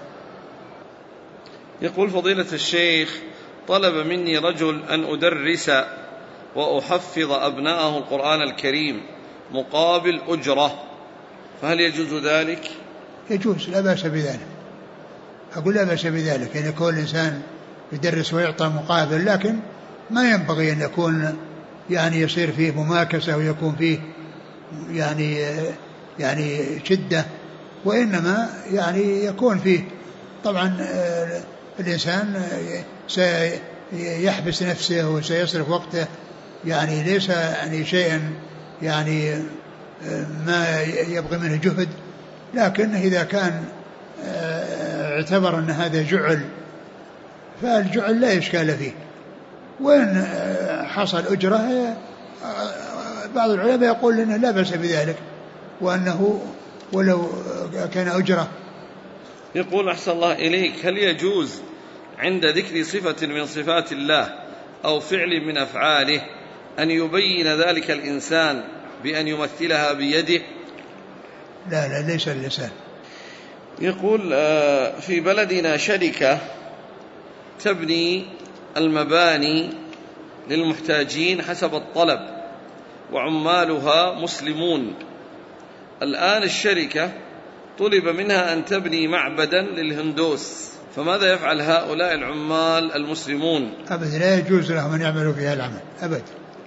يقول فضيلة الشيخ طلب مني رجل أن أدرس وأحفظ أبناءه القرآن الكريم مقابل أجرة، فهل يجوز ذلك؟ يجوز، لا بأس بذلك، أقول لا بأس بذلك، يعني يكون الإنسان يدرس ويعطى مقابل، لكن ما ينبغي أن يكون يعني يصير فيه مماكسة ويكون فيه يعني شدة، وإنما يعني يكون فيه طبعا الإنسان سيحبس نفسه وسيصرف وقته، يعني ليس يعني شيئا يعني ما يبغي منه جهد، لكن إذا كان اعتبر أن هذا جعل فالجعل لا إشكال فيه، وإن حصل أجره بعض العلماء يقول إنه لا بأس بذلك، وأنه ولو كان أجره. يقول أحسن الله إليك هل يجوز عند ذكر صفة من صفات الله أو فعل من أفعاله أن يبين ذلك الإنسان بأن يمثلها بيده؟ لا ليس اللسان. يقول في بلدنا شركة تبني المباني للمحتاجين حسب الطلب وعمالها مسلمون، الآن الشركة طلب منها أن تبني معبدا للهندوس، فماذا يفعل هؤلاء العمال المسلمون؟ أبدا لا يجوز لهم أن يعملوا في هذا العمل، أبدا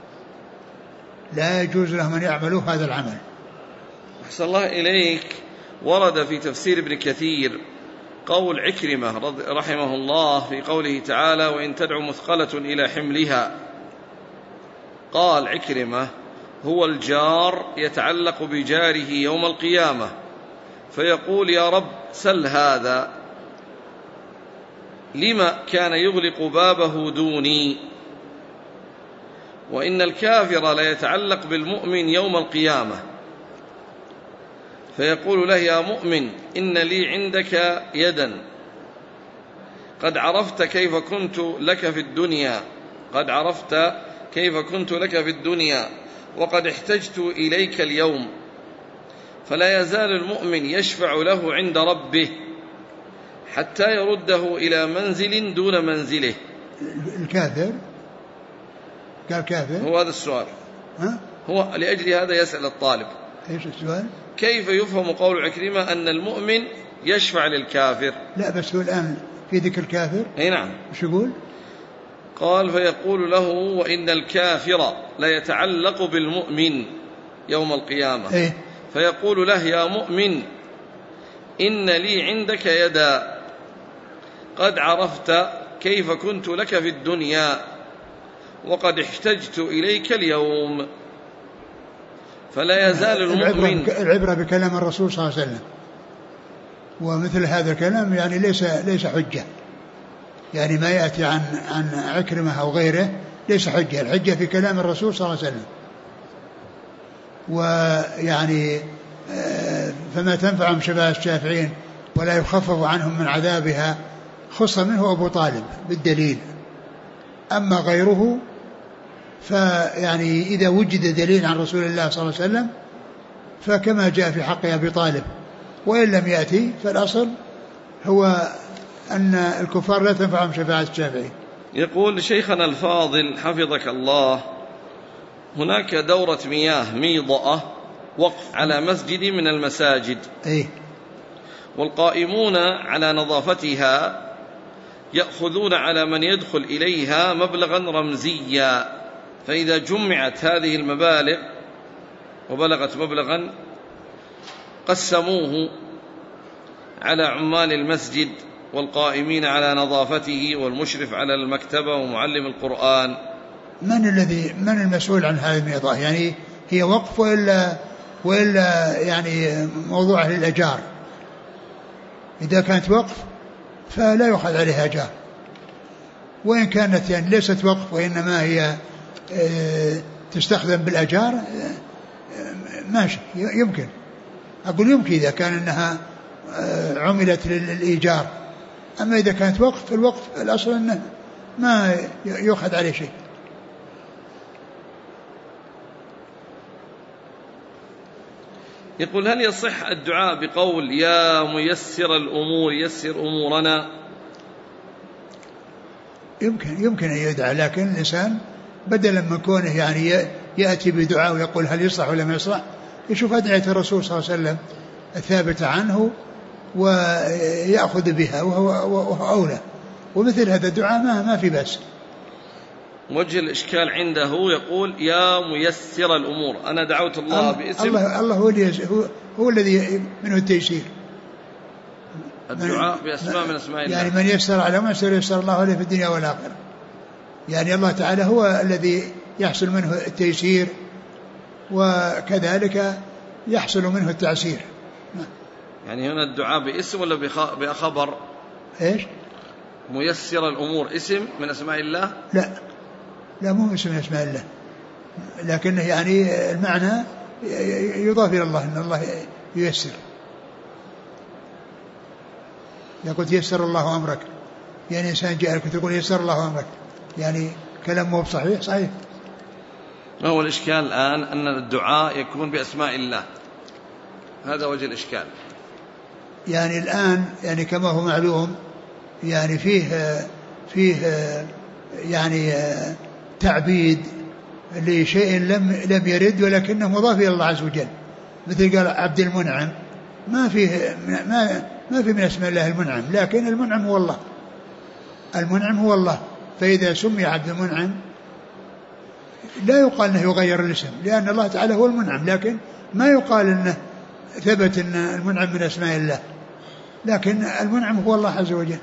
لا يجوز لهم أن يعملوا هذا العمل. أحسن الله إليك ورد في تفسير ابن كثير قول عكرمة رحمه الله في قوله تعالى وإن تدع مثقلة إلى حملها. قال عكرمة هو الجار يتعلق بجاره يوم القيامة فيقول يا رب سل هذا لما كان يغلق بابه دوني. وإن الكافر لا يتعلق بالمؤمن يوم القيامة فيقول له يا مؤمن إن لي عندك يدا قد عرفت كيف كنت لك في الدنيا وقد احتجت إليك اليوم. فلا يزال المؤمن يشفع له عند ربه حتى يرده إلى منزل دون منزله. الكافر قال كافر، هو هذا السؤال. هو لأجل هذا يسأل الطالب ايش السؤال؟ كيف يفهم قول عكرمة أن المؤمن يشفع للكافر؟ لا بس هو الآن في ذكر الكافر. اي نعم. وش يقول؟ قال فيقول له وإن الكافر لا يتعلق بالمؤمن يوم القيامة. إيه؟ فيقول له يا مؤمن إن لي عندك يدا قد عرفت كيف كنت لك في الدنيا وقد احتجت إليك اليوم. فلا يزال المؤمن. العبرة بكلام الرسول صلى الله عليه وسلم، ومثل هذا الكلام يعني ليس حجة، يعني ما يأتي عن عكرمة أو غيره ليس حجة. الحجة في كلام الرسول صلى الله عليه وسلم. ويعني فما تنفعهم شفاعة الشافعين ولا يخفف عنهم من عذابها خص منه أبو طالب بالدليل. أما غيره فيعني إذا وجد دليل عن رسول الله صلى الله عليه وسلم فكما جاء في حق أبي طالب، وإن لم يأتي فالأصل هو أن الكفار لا تنفعهم شفاعة الشافعين. يقول شيخنا الفاضل حفظك الله هناك دورة مياه ميضأة وقف على مسجد من المساجد. إيه؟ والقائمون على نظافتها يأخذون على من يدخل إليها مبلغا رمزيا، فإذا جمعت هذه المبالغ وبلغت مبلغا قسموه على عمال المسجد والقائمين على نظافته والمشرف على المكتبة ومعلم القرآن. من المسؤول عن هذه الميضاء؟ يعني هي وقف وإلا يعني موضوع للأجار؟ إذا كانت وقف فلا يؤخذ عليها أجار، وإن كانت يعني ليست وقف وإنما هي تستخدم بالأجار ماشي يمكن. أقول يمكن إذا كان أنها عملت للإيجار. أما إذا كانت وقف الوقف الأصل أنه ما يؤخذ عليه شيء. يقول هل يصح الدعاء بقول يا ميسر الأمور يسر أمورنا؟ يمكن أن يدعى، لكن الإنسان بدلا من كونه يعني يأتي بدعاء ويقول هل يصلح ولا ما يصلح يشوف أدعية الرسول صلى الله عليه وسلم الثابتة عنه ويأخذ بها وهو أولى. ومثل هذا الدعاء ما في بأس. وجه الإشكال عنده يقول يا ميسر الأمور، أنا دعوت الله باسم الله هو الذي منه التيسير. الدعاء بأسماء من أسماء الله، يعني من يسر على ما يسر الله عليه في الدنيا والآخرة. يعني الله تعالى هو الذي يحصل منه التيسير وكذلك يحصل منه التعسير. يعني هنا الدعاء باسم ولا بخبر؟ إيش؟ ميسر الأمور اسم من أسماء الله؟ لا مو اسم من أسماء الله، لكن يعني المعنى يضاف إلى الله أن الله ييسر. يقول يسر الله أمرك، يعني إنسان جاء لك تقول يسر الله أمرك، يعني كلام مو صحيح. ما هو الإشكال الآن أن الدعاء يكون بأسماء الله، هذا وجه الإشكال. يعني الآن يعني كما هو معلوم يعني فيه يعني تعبيد لشيء لم يرد ولكنه مضاف إلى الله عز وجل، مثل قال عبد المنعم، ما في من اسم الله المنعم، لكن المنعم هو الله، المنعم هو الله. فإذا سمي عبد المنعم لا يقال أنه يغير الاسم، لأن الله تعالى هو المنعم، لكن ما يقال أنه ثبت أن المنعم من أسماء الله. لكن المنعم هو الله عز وجل.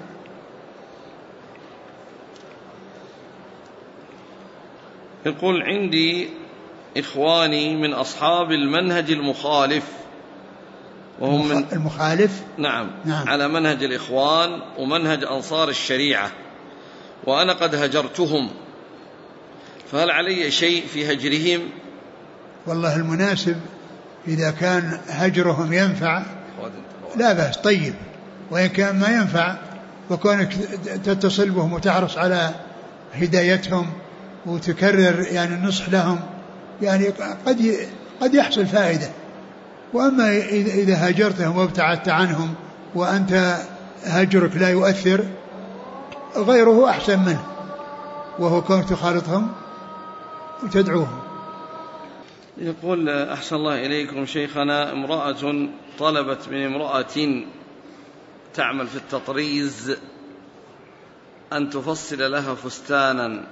يقول عندي إخواني من أصحاب المنهج المخالف، وهم من المخالف نعم على منهج الإخوان ومنهج أنصار الشريعة، وأنا قد هجرتهم، فهل علي شيء في هجرهم؟ والله المناسب إذا كان هجرهم ينفع لا بأس، طيب، وإن كان ما ينفع وكونك تتصل بهم وتحرص على هدايتهم وتكرر يعني النصح لهم يعني قد يحصل فائدة. وأما إذا هجرتهم وابتعدت عنهم وأنت هجرك لا يؤثر، غيره أحسن منه، وهو كونك تخالطهم وتدعوهم. يقول أحسن الله إليكم شيخنا، امرأة طلبت من امرأة تعمل في التطريز أن تفصل لها فستانا،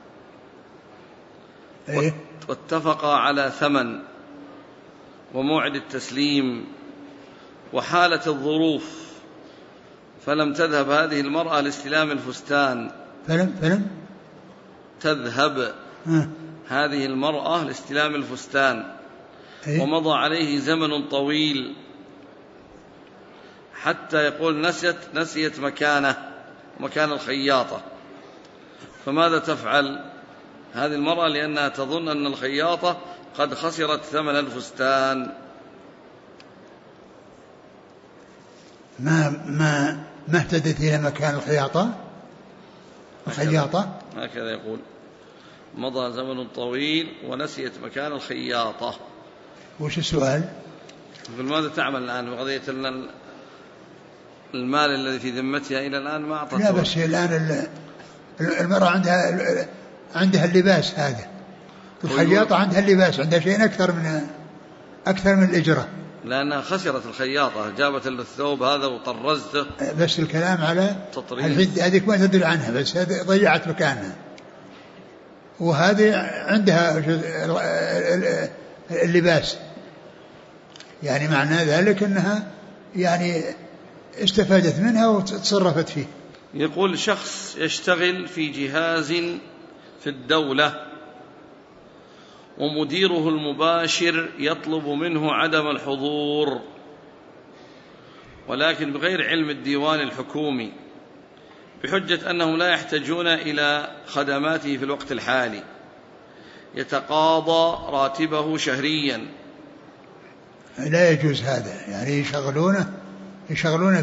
واتفقا على ثمن وموعد التسليم وحالة الظروف، فلم تذهب هذه المرأة لاستلام الفستان. فلم تذهب هذه المرأة لاستلام الفستان، ومضى عليه زمن طويل حتى يقول نسيت مكان الخياطة، فماذا تفعل هذه المرأة لأنها تظن أن الخياطة قد خسرت ثمن الفستان؟ ما اهتدت إلى مكان الخياطة هكذا يقول، مضى زمن طويل ونسيت مكان الخياطة. وش السؤال؟ ماذا تعمل الآن بقضية المال الذي في ذمتها إلى الآن ما أعطت؟ لا بس الآن المرأة عندها اللباس هذا، الخياطة عندها اللباس، عندها شيء أكثر من الإجرة، لأنها خسرت الخياطة، جابت الثوب هذا وطرزته. بس الكلام على هذيك ما تدل عنها، بس هذه ضيعت مكانها، وهذه عندها اللباس، يعني معنى ذلك أنها يعني استفادت منها وتصرفت فيه. يقول شخص يشتغل في جهاز في الدولة ومديره المباشر يطلب منه عدم الحضور، ولكن بغير علم الديوان الحكومي، بحجة أنهم لا يحتاجون إلى خدماته في الوقت الحالي، يتقاضى راتبه شهريا. لا يجوز هذا، يعني يشغلونه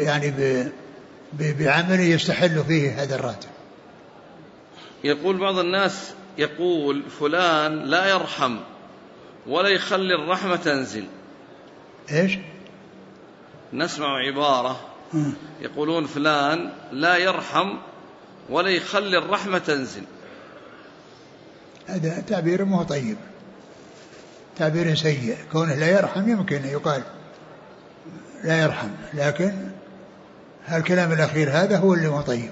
بعمل يستحل فيه هذا الراتب. يقول بعض الناس يقول فلان لا يرحم ولا يخلي الرحمة تنزل. إيش؟ نسمع عبارة يقولون فلان لا يرحم ولا يخلي الرحمة تنزل. هذا تعبير مو طيب، تعبير سيء. كونه لا يرحم يمكن يقال لا يرحم، لكن هالكلام الأخير هذا هو اللي مو طيب.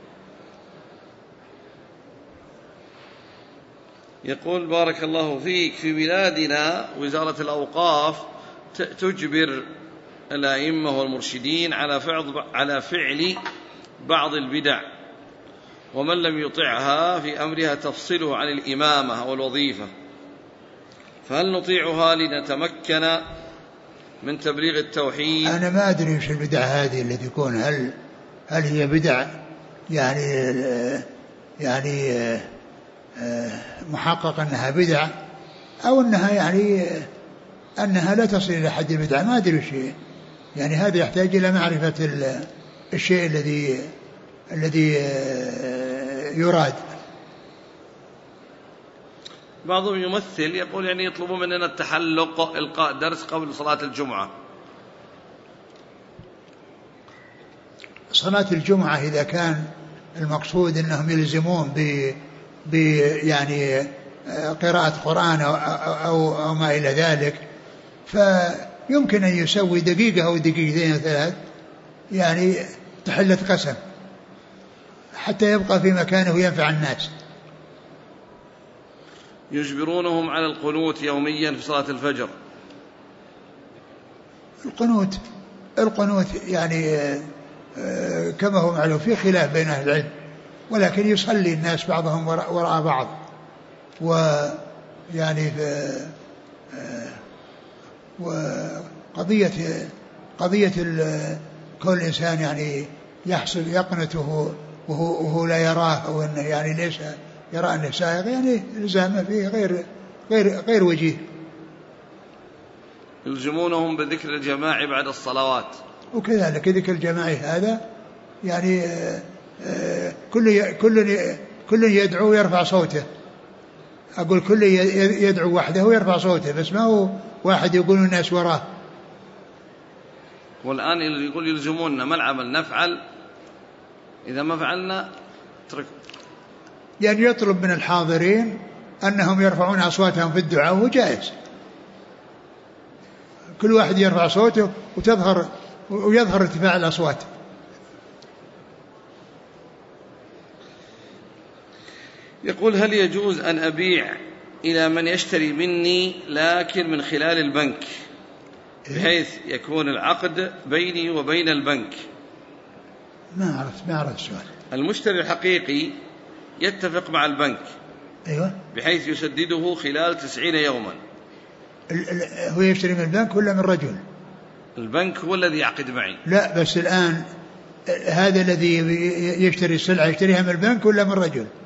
يقول بارك الله فيك، في بلادنا وزارة الأوقاف تجبر الأئمة والمرشدين على فعل بعض البدع، ومن لم يطعها في أمرها تفصله عن الإمامة والوظيفة، فهل نطيعها لنتمكن من تبليغ التوحيد؟ أنا ما أدري وش البدع هذه التي تكون، هل هي بدع يعني محقق أنها بدع، أو أنها يعني أنها لا تصل إلى حد البدع، ما أدري شيء. يعني هذا يحتاج إلى معرفة الشيء الذي يراد. بعضهم يمثل يقول يعني يطلبوا مننا التحلق، إلقاء درس قبل صلاة الجمعة. صلاة الجمعة إذا كان المقصود أنهم يلزمون يعني قراءة قرآن أو ما إلى ذلك، فيمكن أن يسوي دقيقة أو دقيقتين أو ثلاث، يعني تحلة قسم حتى يبقى في مكانه ينفع الناس. يجبرونهم على القنوت يوميا في صلاة الفجر. القنوت يعني كما هو معلوم في خلاف بين أهل العلم، ولكن يصلي الناس بعضهم وراء بعض. ويعني قضية كل إنسان يعني يحصل يقنته وهو لا يراه، أو أنه يعني ليس يرى أنه سائغ، يعني الزامه فيه غير وجيه. يلزمونهم بذكر الجماعي بعد الصلوات، وكذلك ذكر الجماعي هذا يعني كل يدعو ويرفع صوته. أقول كل يدعو وحده ويرفع صوته، بس ما هو واحد يقول الناس وراه. والآن يقول يلزموننا ما العمل؟ نفعل، إذا ما فعلنا اترك. يعني يطلب من الحاضرين أنهم يرفعون أصواتهم في الدعاء، وهو جائز. كل واحد يرفع صوته ويظهر ارتفاع الأصوات. يقول هل يجوز أن أبيع إلى من يشتري مني لكن من خلال البنك، بحيث يكون العقد بيني وبين البنك؟ ما عرفت السؤال. المشتري الحقيقي يتفق مع البنك، أيوة، بحيث يسدده خلال 90 يوما. هو يشتري من البنك ولا من رجل؟ البنك هو الذي يعقد معي. لا، بس الآن هذا الذي يشتري السلعة يشتريها من البنك ولا من رجل؟